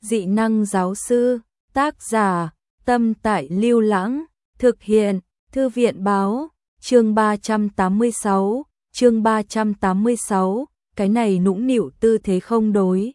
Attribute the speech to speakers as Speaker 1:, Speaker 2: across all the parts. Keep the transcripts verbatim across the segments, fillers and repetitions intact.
Speaker 1: Dị năng giáo sư, tác giả, Tâm Tại Lưu Lãng, thực hiện, Thư viện báo, chương ba trăm tám mươi sáu, chương ba trăm tám mươi sáu, cái này nũng nịu tư thế không đối.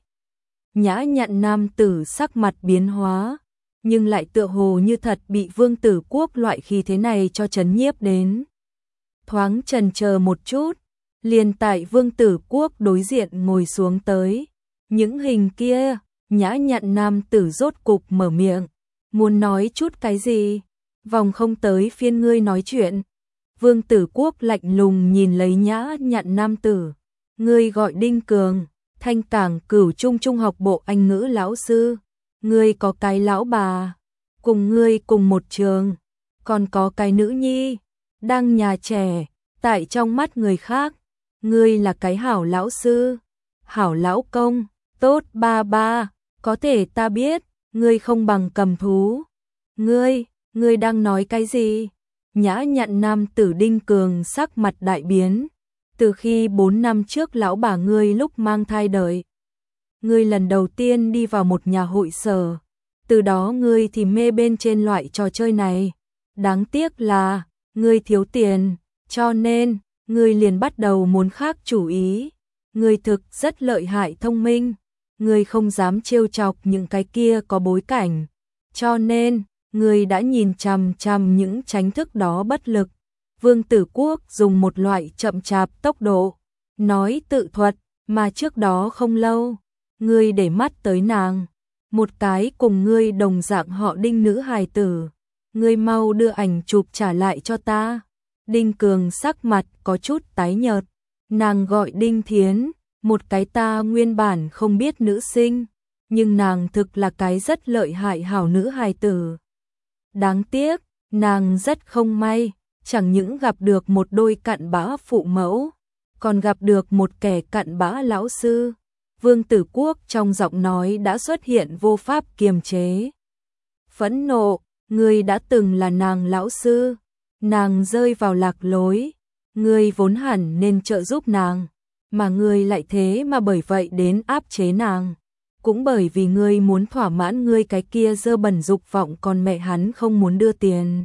Speaker 1: Nhã Nhặn nam tử sắc mặt biến hóa, nhưng lại tựa hồ như thật bị Vương Tử Quốc loại khí thế này cho chấn nhiếp đến. Thoáng chần chờ một chút, liền tại Vương Tử Quốc đối diện ngồi xuống tới. Những hình kia, Nhã Nhặn nam tử rốt cục mở miệng, muốn nói chút cái gì? Vòng không tới phiên ngươi nói chuyện. Vương Tử Quốc lạnh lùng nhìn lấy Nhã Nhặn nam tử, ngươi gọi Đinh Cường, Thanh Cảng Cửu Trung Trung học bộ Anh ngữ lão sư, ngươi có cái lão bà, cùng ngươi cùng một trường, còn có cái nữ nhi, đang nhà trẻ, tại trong mắt người khác, ngươi là cái hảo lão sư, hảo lão công, tốt ba ba, có thể ta biết, ngươi không bằng cầm thú. Ngươi, ngươi đang nói cái gì? Nhã Nhặn nam tử Đinh Cường sắc mặt đại biến. Từ khi bốn năm trước lão bà ngươi lúc mang thai đợi, ngươi lần đầu tiên đi vào một nhà hội sở, từ đó ngươi thì mê bên trên loại trò chơi này. Đáng tiếc là, ngươi thiếu tiền, cho nên, ngươi liền bắt đầu muốn khác chủ ý. Ngươi thực rất lợi hại thông minh, ngươi không dám trêu chọc những cái kia có bối cảnh, cho nên, ngươi đã nhìn chằm chằm những tránh thức đó bất lực. Vương Tử Quốc dùng một loại chậm chạp tốc độ, nói tự thuật, mà trước đó không lâu, ngươi để mắt tới nàng, một cái cùng ngươi đồng dạng họ Đinh nữ hài tử, ngươi mau đưa ảnh chụp trả lại cho ta. Đinh Cường sắc mặt có chút tái nhợt, nàng gọi Đinh Thiến, một cái ta nguyên bản không biết nữ sinh, nhưng nàng thực là cái rất lợi hại hảo nữ hài tử. Đáng tiếc, nàng rất không may, chẳng những gặp được một đôi cặn bã phụ mẫu, còn gặp được một kẻ cặn bã lão sư. Vương Tử Quốc trong giọng nói đã xuất hiện vô pháp kiềm chế. Phẫn nộ, ngươi đã từng là nàng lão sư, nàng rơi vào lạc lối, ngươi vốn hẳn nên trợ giúp nàng, mà ngươi lại thế mà bởi vậy đến áp chế nàng. Cũng bởi vì ngươi muốn thỏa mãn ngươi cái kia dơ bẩn dục vọng còn mẹ hắn không muốn đưa tiền.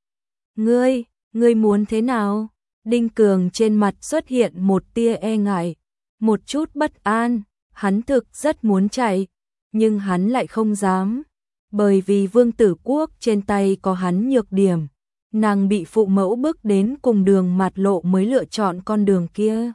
Speaker 1: Ngươi, ngươi muốn thế nào? Đinh Cường trên mặt xuất hiện một tia e ngại, một chút bất an, hắn thực rất muốn chạy, nhưng hắn lại không dám, bởi vì Vương Tử Quốc trên tay có hắn nhược điểm, nàng bị phụ mẫu bức đến cùng đường mạt lộ mới lựa chọn con đường kia.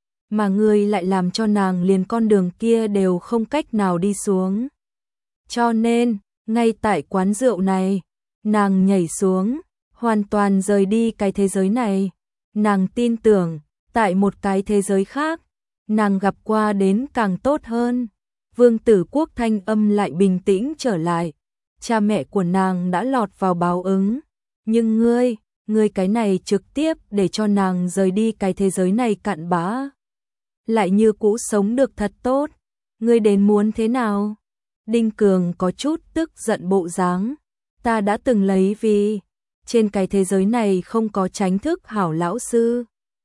Speaker 1: Mà ngươi lại làm cho nàng liền con đường kia đều không cách nào đi xuống. Cho nên, ngay tại quán rượu này, nàng nhảy xuống, hoàn toàn rời đi cái thế giới này. Nàng tin tưởng, tại một cái thế giới khác, nàng gặp qua đến càng tốt hơn. Vương Tử Quốc thanh âm lại bình tĩnh trở lại. Cha mẹ của nàng đã lọt vào báo ứng. Nhưng ngươi, ngươi cái này trực tiếp để cho nàng rời đi cái thế giới này cặn bã. Lại như cũ sống được thật tốt, ngươi đến muốn thế nào? Đinh Cường có chút tức giận bộ dáng, ta đã từng lấy vì trên cái thế giới này không có tránh thức hảo lão sư.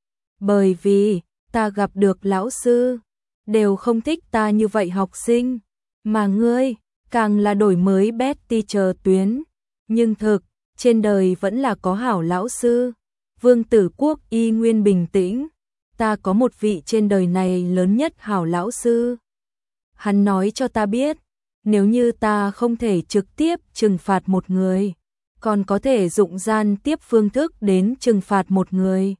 Speaker 1: Bởi vì ta gặp được lão sư, đều không thích ta như vậy học sinh, mà ngươi càng là đổi mới best teacher tuyến, nhưng thực, trên đời vẫn là có hảo lão sư. Vương Tử Quốc y nguyên bình tĩnh. Ta có một vị trên đời này lớn nhất hảo lão sư. Hắn nói cho ta biết, nếu như ta không thể trực tiếp trừng phạt một người, còn có thể dụng gian tiếp phương thức đến trừng phạt một người.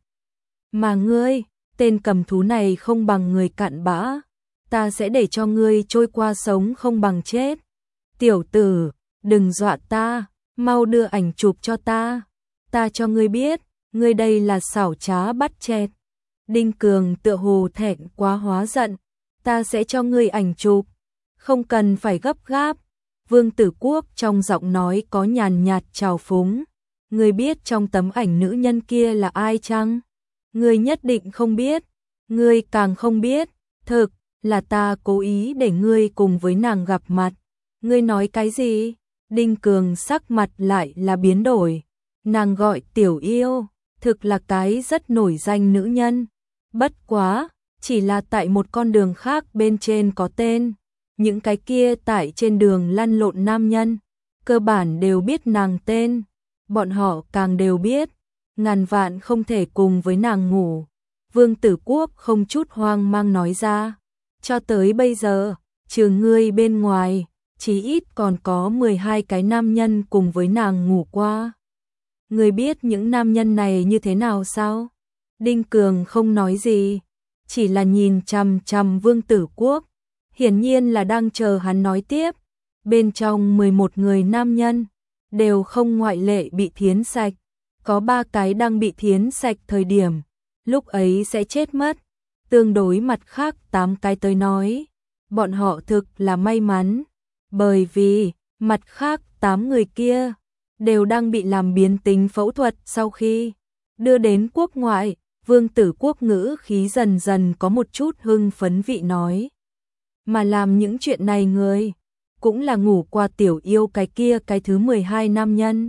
Speaker 1: Mà ngươi, tên cầm thú này không bằng người cặn bã, ta sẽ để cho ngươi trôi qua sống không bằng chết. Tiểu tử, đừng dọa ta, mau đưa ảnh chụp cho ta. Ta cho ngươi biết, ngươi đây là xảo trá bắt chẹt. Đinh Cường tựa hồ thẹn quá hóa giận, ta sẽ cho ngươi ảnh chụp, không cần phải gấp gáp. Vương Tử Quốc trong giọng nói có nhàn nhạt trào phúng, ngươi biết trong tấm ảnh nữ nhân kia là ai chăng? Ngươi nhất định không biết, ngươi càng không biết, thực là ta cố ý để ngươi cùng với nàng gặp mặt. Ngươi nói cái gì? Đinh Cường sắc mặt lại là biến đổi, nàng gọi Tiểu Yêu, thực là cái rất nổi danh nữ nhân. Bất quá, chỉ là tại một con đường khác bên trên có tên, Những cái kia tại trên đường lăn lộn nam nhân, cơ bản đều biết nàng tên, bọn họ càng đều biết, ngàn vạn không thể cùng với nàng ngủ. Vương Tử Quốc không chút hoang mang nói ra, cho tới bây giờ, trừ ngươi bên ngoài, chí ít còn có mười hai cái nam nhân cùng với nàng ngủ qua. Ngươi biết những nam nhân này như thế nào sao? Đinh Cường không nói gì, chỉ là nhìn chằm chằm Vương Tử Quốc, hiển nhiên là đang chờ hắn nói tiếp. Bên trong mười một người nam nhân, đều không ngoại lệ bị thiến sạch, có ba cái đang bị thiến sạch thời điểm, lúc ấy sẽ chết mất. Tương đối mặt khác tám cái tới nói, bọn họ thực là may mắn, bởi vì mặt khác tám người kia đều đang bị làm biến tính phẫu thuật sau khi đưa đến quốc ngoại. Vương Tử Quốc ngữ khí dần dần có một chút hưng phấn vị nói. Mà làm những chuyện này người, cũng là ngủ qua tiểu yêu cái kia cái thứ mười hai nam nhân.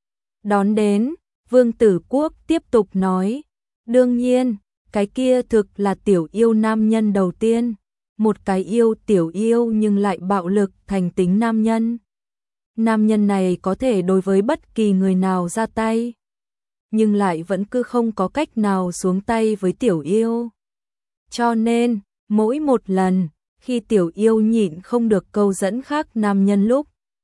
Speaker 1: Đón đến, Vương Tử Quốc tiếp tục nói, đương nhiên, cái kia thực là tiểu yêu nam nhân đầu tiên, một cái yêu tiểu yêu nhưng lại bạo lực thành tính nam nhân. Nam nhân này có thể đối với bất kỳ người nào ra tay, nhưng lại vẫn cứ không có cách nào xuống tay với tiểu yêu. Cho nên, mỗi một lần, khi tiểu yêu nhịn không được câu dẫn khác nam nhân lúc,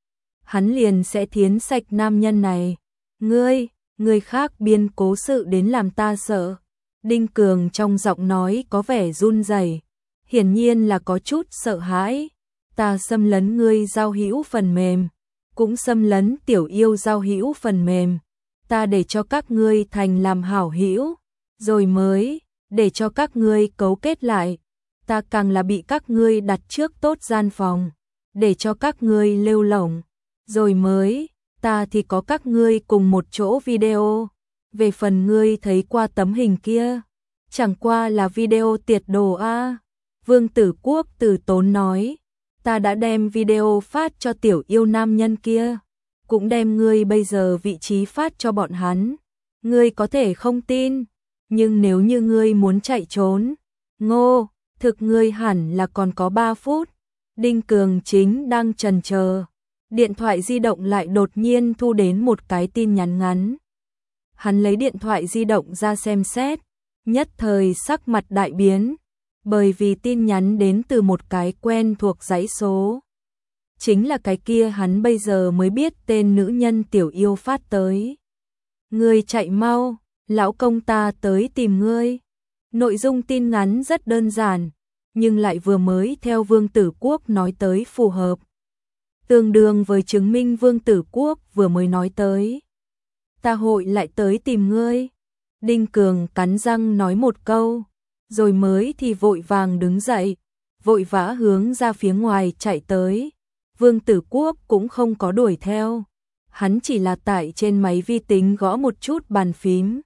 Speaker 1: hắn liền sẽ thiến sạch nam nhân này. Ngươi, người khác biên cố sự đến làm ta sợ. Đinh Cường trong giọng nói có vẻ run rẩy, hiển nhiên là có chút sợ hãi. Ta xâm lấn ngươi giao hữu phần mềm, cũng xâm lấn tiểu yêu giao hữu phần mềm. Ta để cho các ngươi thành làm hảo hữu, rồi mới để cho các ngươi cấu kết lại. Ta càng là bị các ngươi đặt trước tốt gian phòng, để cho các ngươi lêu lổng, rồi mới ta thì có các ngươi cùng một chỗ video. Về phần ngươi thấy qua tấm hình kia, chẳng qua là video tiệt đồ a. Vương Tử Quốc từ tốn nói, ta đã đem video phát cho tiểu yêu nam nhân kia, cũng đem ngươi bây giờ vị trí phát cho bọn hắn. Ngươi có thể không tin, nhưng nếu như ngươi muốn chạy trốn, ngô, thực ngươi hẳn là còn có ba phút. Đinh Cường chính đang chần chờ, điện thoại di động lại đột nhiên thu đến một cái tin nhắn ngắn. Hắn lấy điện thoại di động ra xem xét, nhất thời sắc mặt đại biến, bởi vì tin nhắn đến từ một cái quen thuộc dãy số. Chính là cái kia hắn bây giờ mới biết tên nữ nhân tiểu yêu phát tới. Ngươi chạy mau, lão công ta tới tìm ngươi. Nội dung tin ngắn rất đơn giản, nhưng lại vừa mới theo Vương Tử Quốc nói tới phù hợp. Tương đương với chứng minh Vương Tử Quốc vừa mới nói tới. Ta hội lại tới tìm ngươi. Đinh Cường cắn răng nói một câu, rồi mới thì vội vàng đứng dậy, vội vã hướng ra phía ngoài chạy tới. Vương Tử Quốc cũng không có đuổi theo, hắn chỉ là tại trên máy vi tính gõ một chút bàn phím.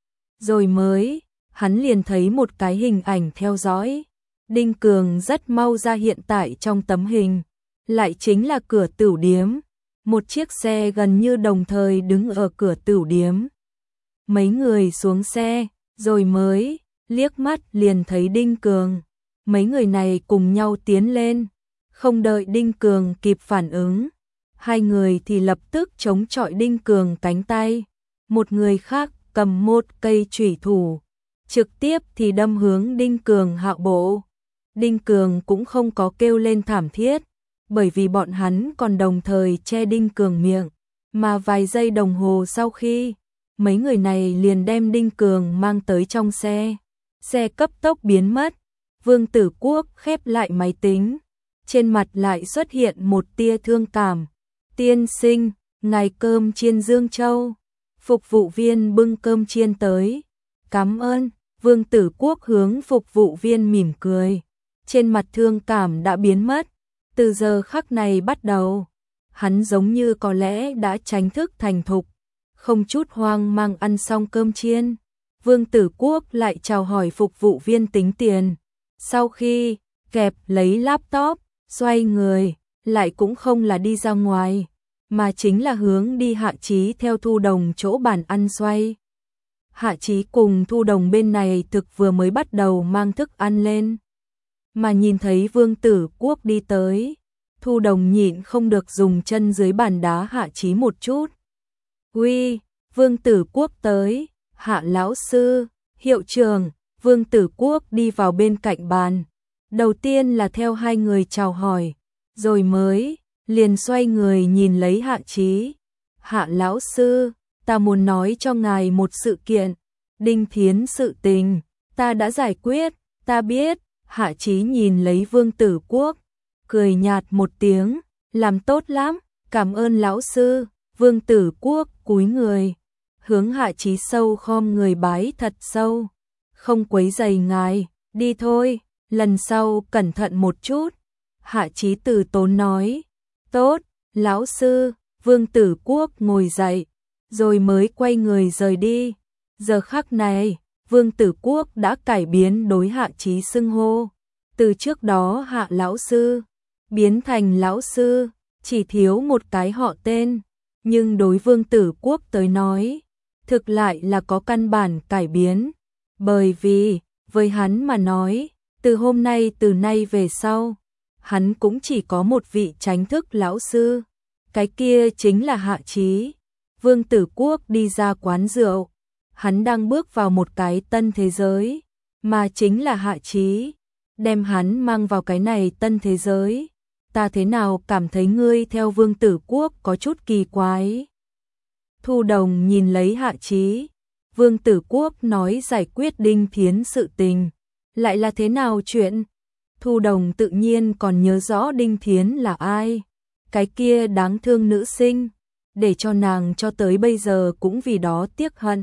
Speaker 1: Rồi mới, hắn liền thấy một cái hình ảnh theo dõi. Đinh Cường rất mau ra hiện tại trong tấm hình, lại chính là cửa tửu điếm. Một chiếc xe gần như đồng thời đứng ở cửa tửu điếm. Mấy người xuống xe, rồi mới liếc mắt liền thấy Đinh Cường. Mấy người này cùng nhau tiến lên, không đợi Đinh Cường kịp phản ứng, hai người thì lập tức chống chọi Đinh Cường cánh tay. Một người khác cầm một cây chủy thủ, trực tiếp thì đâm hướng Đinh Cường hạo bộ. Đinh Cường cũng không có kêu lên thảm thiết, bởi vì bọn hắn còn đồng thời che Đinh Cường miệng, mà vài giây đồng hồ sau khi, mấy người này liền đem Đinh Cường mang tới trong xe. Xe cấp tốc biến mất, Vương Tử Quốc khép lại máy tính, trên mặt lại xuất hiện một tia thương cảm. Tiên sinh, ngài cơm chiên Dương Châu. Phục vụ viên bưng cơm chiên tới. Cảm ơn. Vương Tử Quốc hướng phục vụ viên mỉm cười, trên mặt thương cảm đã biến mất. Từ giờ khắc này bắt đầu, hắn giống như có lẽ đã tránh thức thành thục, không chút hoang mang ăn xong cơm chiên. Vương Tử Quốc lại chào hỏi phục vụ viên tính tiền. Sau khi kẹp lấy laptop, xoay người, lại cũng không là đi ra ngoài, mà chính là hướng đi Hạ Chí theo Thu Đồng chỗ bàn ăn xoay. Hạ Chí cùng Thu Đồng bên này thực vừa mới bắt đầu mang thức ăn lên. mà nhìn thấy Vương Tử Quốc đi tới, Thu Đồng nhịn không được dùng chân dưới bàn đá Hạ Chí một chút. Uy, Vương Tử Quốc tới, Hạ lão sư, hiệu trưởng. Vương Tử Quốc đi vào bên cạnh bàn, đầu tiên là theo hai người chào hỏi, rồi mới liền xoay người nhìn lấy Hạ Chí. Hạ lão sư, ta muốn nói cho ngài một sự kiện, Đinh Thiến sự tình, ta đã giải quyết, ta biết. Hạ Chí nhìn lấy Vương Tử Quốc, cười nhạt một tiếng, làm tốt lắm, cảm ơn lão sư. Vương Tử Quốc cúi người, hướng Hạ Chí sâu khom người bái thật sâu. Không quấy rầy ngài, đi thôi, lần sau cẩn thận một chút. Hạ Chí từ tốn nói, tốt, lão sư. Vương Tử Quốc ngồi dậy, rồi mới quay người rời đi. Giờ khắc này, Vương Tử Quốc đã cải biến đối Hạ Chí xưng hô. Từ trước đó Hạ lão sư, biến thành lão sư, chỉ thiếu một cái họ tên. Nhưng đối Vương Tử Quốc tới nói, thực lại là có căn bản cải biến. Bởi vì, với hắn mà nói, từ hôm nay từ nay về sau, hắn cũng chỉ có một vị chánh thức lão sư. Cái kia chính là Hạ Chí. Vương Tử Quốc đi ra quán rượu, hắn đang bước vào một cái tân thế giới, mà chính là Hạ Chí, đem hắn mang vào cái này tân thế giới. Ta thế nào cảm thấy ngươi theo Vương Tử Quốc có chút kỳ quái. Thu Đồng nhìn lấy Hạ Chí, Vương Tử Quốc nói giải quyết Đinh Thiến sự tình, lại là thế nào chuyện? Thu Đồng tự nhiên còn nhớ rõ Đinh Thiến là ai, cái kia đáng thương nữ sinh, để cho nàng cho tới bây giờ cũng vì đó tiếc hận.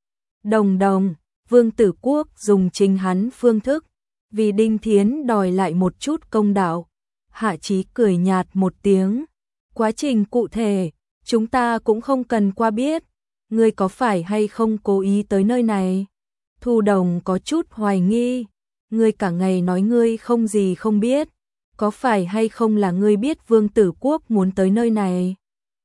Speaker 1: Đồng Đồng, Vương Tử Quốc dùng chính hắn phương thức, vì Đinh Thiến đòi lại một chút công đạo. Hạ Chí cười nhạt một tiếng, quá trình cụ thể, chúng ta cũng không cần qua biết, ngươi có phải hay không cố ý tới nơi này? Thu Đồng có chút hoài nghi, ngươi cả ngày nói ngươi không gì không biết, có phải hay không là ngươi biết Vương Tử Quốc muốn tới nơi này?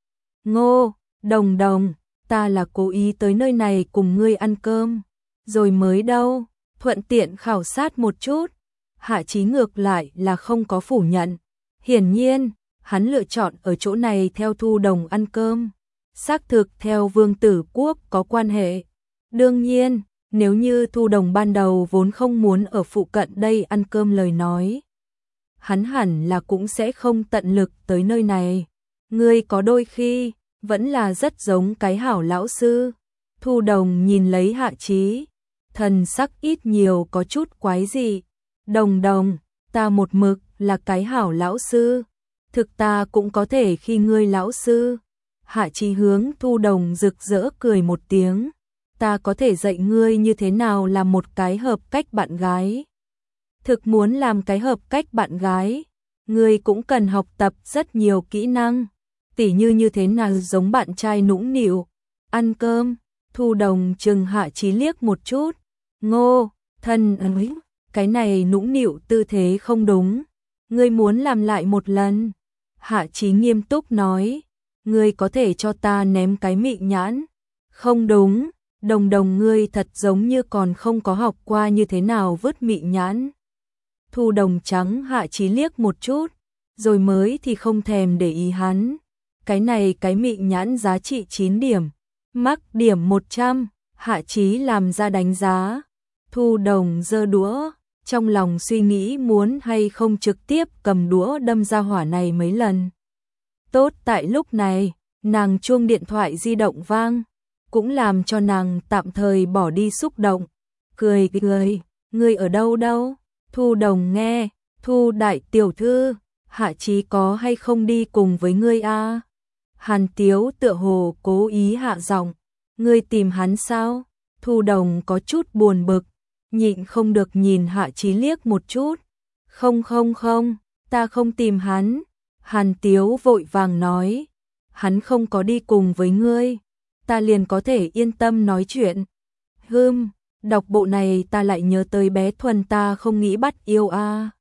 Speaker 1: Ngô, Đồng Đồng, ta là cố ý tới nơi này cùng ngươi ăn cơm, rồi mới đâu, thuận tiện khảo sát một chút. Hạ Chí ngược lại là không có phủ nhận, hiển nhiên, hắn lựa chọn ở chỗ này theo Thu Đồng ăn cơm, xác thực theo Vương Tử Quốc có quan hệ. Đương nhiên, nếu như Thu Đồng ban đầu vốn không muốn ở phụ cận đây ăn cơm lời nói, hắn hẳn là cũng sẽ không tận lực tới nơi này. Ngươi có đôi khi, vẫn là rất giống cái hảo lão sư. Thu Đồng nhìn lấy Hạ Chí, thần sắc ít nhiều có chút quái dị. Đồng Đồng, ta một mực là cái hảo lão sư, thực ta cũng có thể khi ngươi lão sư. Hạ Chí hướng Thu Đồng rực rỡ cười một tiếng, ta có thể dạy ngươi như thế nào làm một cái hợp cách bạn gái. Thực muốn làm cái hợp cách bạn gái, ngươi cũng cần học tập rất nhiều kỹ năng, tỉ như như thế nào giống bạn trai nũng nịu, ăn cơm. Thu Đồng chừng Hạ Chí liếc một chút, Ngô, thân ấy, cái này nũng nịu tư thế không đúng, ngươi muốn làm lại một lần. Hạ Chí nghiêm túc nói, ngươi có thể cho ta ném cái mị nhãn. Không đúng, Đồng Đồng ngươi thật giống như còn không có học qua như thế nào vứt mị nhãn. Thu Đồng trắng Hạ Chí liếc một chút, rồi mới thì không thèm để ý hắn. Cái này cái mị nhãn giá trị chín điểm, mắc điểm một trăm, Hạ Chí làm ra đánh giá. Thu Đồng giơ đũa, trong lòng suy nghĩ muốn hay không trực tiếp cầm đũa đâm ra hỏa này mấy lần. Tốt tại lúc này, nàng chuông điện thoại di động vang, cũng làm cho nàng tạm thời bỏ đi xúc động. Cười cười, ngươi ở đâu đâu? Thu Đồng nghe, Thu đại tiểu thư, Hạ Chí có hay không đi cùng với ngươi a? Hàn Tiếu tựa hồ cố ý hạ giọng, ngươi tìm hắn sao? Thu Đồng có chút buồn bực, nhịn không được nhìn Hạ Chí liếc một chút. Không không không, ta không tìm hắn. Hàn Tiếu vội vàng nói, hắn không có đi cùng với ngươi, ta liền có thể yên tâm nói chuyện. Hừm, đọc bộ này ta lại nhớ tới bé Thuần ta không nghĩ bắt yêu a.